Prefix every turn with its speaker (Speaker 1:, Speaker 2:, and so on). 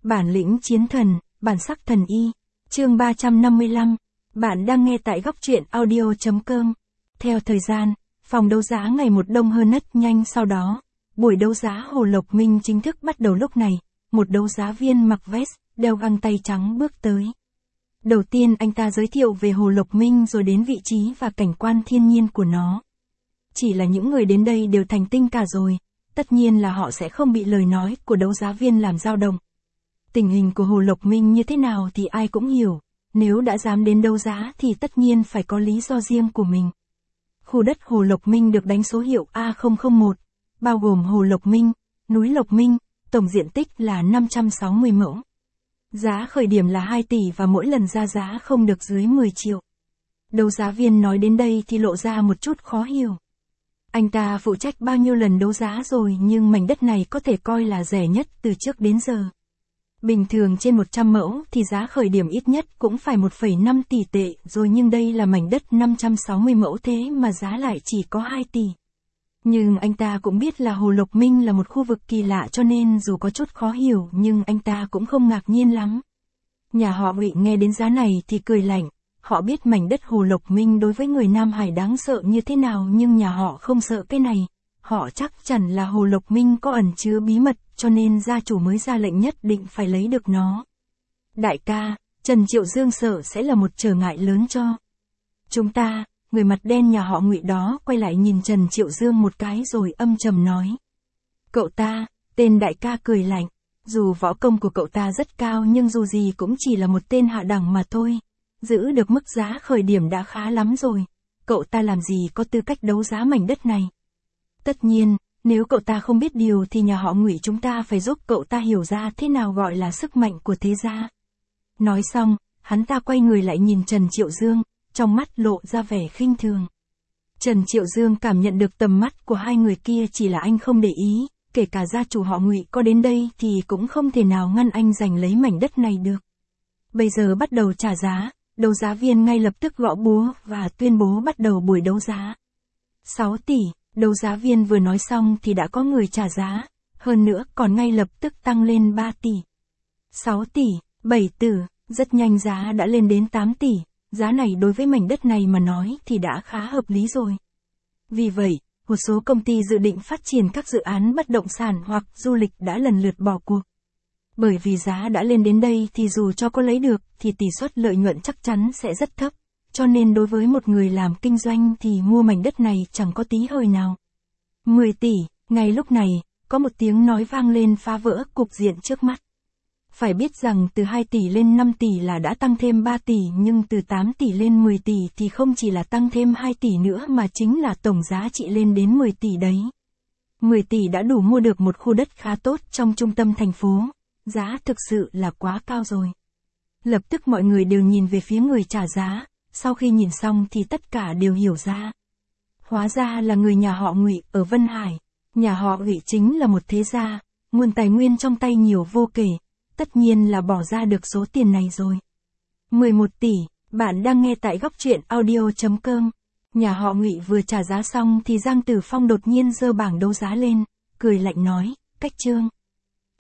Speaker 1: Bản lĩnh chiến thần, bản sắc thần y. Chương 355. Bạn đang nghe tại góc truyện audio.com. Theo thời gian, phòng đấu giá ngày một đông hơn rất nhanh sau đó. Buổi đấu giá Hồ Lộc Minh chính thức bắt đầu lúc này. Một đấu giá viên mặc vest, đeo găng tay trắng bước tới. Đầu tiên anh ta giới thiệu về Hồ Lộc Minh rồi đến vị trí và cảnh quan thiên nhiên của nó. Chỉ là những người đến đây đều thành tinh cả rồi. Tất nhiên là họ sẽ không bị lời nói của đấu giá viên làm dao động. Tình hình của Hồ Lộc Minh như thế nào thì ai cũng hiểu. Nếu đã dám đến đấu giá thì tất nhiên phải có lý do riêng của mình. Khu đất Hồ Lộc Minh được đánh số hiệu A001, bao gồm Hồ Lộc Minh, núi Lộc Minh, tổng diện tích là 560 mẫu. Giá khởi điểm là 2 tỷ và mỗi lần ra giá không được dưới 10 triệu. Đấu giá viên nói đến đây thì lộ ra một chút khó hiểu. Anh ta phụ trách bao nhiêu lần đấu giá rồi nhưng mảnh đất này có thể coi là rẻ nhất từ trước đến giờ. Bình thường trên 100 mẫu thì giá khởi điểm ít nhất cũng phải 1,5 tỷ tệ rồi nhưng đây là mảnh đất 560 mẫu thế mà giá lại chỉ có 2 tỷ. Nhưng anh ta cũng biết là Hồ Lộc Minh là một khu vực kỳ lạ cho nên dù có chút khó hiểu nhưng anh ta cũng không ngạc nhiên lắm. Nhà họ Ngụy nghe đến giá này thì cười lạnh, họ biết mảnh đất Hồ Lộc Minh đối với người Nam Hải đáng sợ như thế nào nhưng nhà họ không sợ cái này. Họ chắc chắn là Hồ Lộc Minh có ẩn chứa bí mật cho nên gia chủ mới ra lệnh nhất định phải lấy được nó. Đại ca, Trần Triệu Dương sợ sẽ là một trở ngại lớn cho chúng ta. Người mặt đen nhà họ Ngụy đó quay lại nhìn Trần Triệu Dương một cái rồi âm trầm nói. Cậu ta, tên đại ca cười lạnh, dù võ công của cậu ta rất cao nhưng dù gì cũng chỉ là một tên hạ đẳng mà thôi. Giữ được mức giá khởi điểm đã khá lắm rồi. Cậu ta làm gì có tư cách đấu giá mảnh đất này. Tất nhiên, nếu cậu ta không biết điều thì nhà họ Ngụy chúng ta phải giúp cậu ta hiểu ra thế nào gọi là sức mạnh của thế gia. Nói xong, hắn ta quay người lại nhìn Trần Triệu Dương, trong mắt lộ ra vẻ khinh thường. Trần Triệu Dương cảm nhận được tầm mắt của hai người kia chỉ là anh không để ý, kể cả gia chủ họ Ngụy có đến đây thì cũng không thể nào ngăn anh giành lấy mảnh đất này được. Bây giờ bắt đầu trả giá, đấu giá viên ngay lập tức gõ búa và tuyên bố bắt đầu buổi đấu giá. 6 tỷ, đấu giá viên vừa nói xong thì đã có người trả giá, hơn nữa còn ngay lập tức tăng lên 3 tỷ. 6 tỷ, 7 tử, rất nhanh giá đã lên đến 8 tỷ. Giá này đối với mảnh đất này mà nói thì đã khá hợp lý rồi. Vì vậy, một số công ty dự định phát triển các dự án bất động sản hoặc du lịch đã lần lượt bỏ cuộc. Bởi vì giá đã lên đến đây thì dù cho có lấy được thì tỷ suất lợi nhuận chắc chắn sẽ rất thấp. Cho nên đối với một người làm kinh doanh thì mua mảnh đất này chẳng có tí hơi nào. 10 tỷ, ngay lúc này, có một tiếng nói vang lên phá vỡ cục diện trước mắt. Phải biết rằng từ 2 tỷ lên 5 tỷ là đã tăng thêm 3 tỷ nhưng từ 8 tỷ lên 10 tỷ thì không chỉ là tăng thêm 2 tỷ nữa mà chính là tổng giá trị lên đến 10 tỷ đấy. 10 tỷ đã đủ mua được một khu đất khá tốt trong trung tâm thành phố, giá thực sự là quá cao rồi. Lập tức mọi người đều nhìn về phía người trả giá, sau khi nhìn xong thì tất cả đều hiểu ra. Hóa ra là người nhà họ Ngụy ở Vân Hải, nhà họ Ngụy chính là một thế gia, nguồn tài nguyên trong tay nhiều vô kể. Tất nhiên là bỏ ra được số tiền này rồi. 11 tỷ, bạn đang nghe tại góc truyện audio.com. Nhà họ Ngụy vừa trả giá xong thì Giang Tử Phong đột nhiên giơ bảng đấu giá lên, cười lạnh nói, Cách Trương,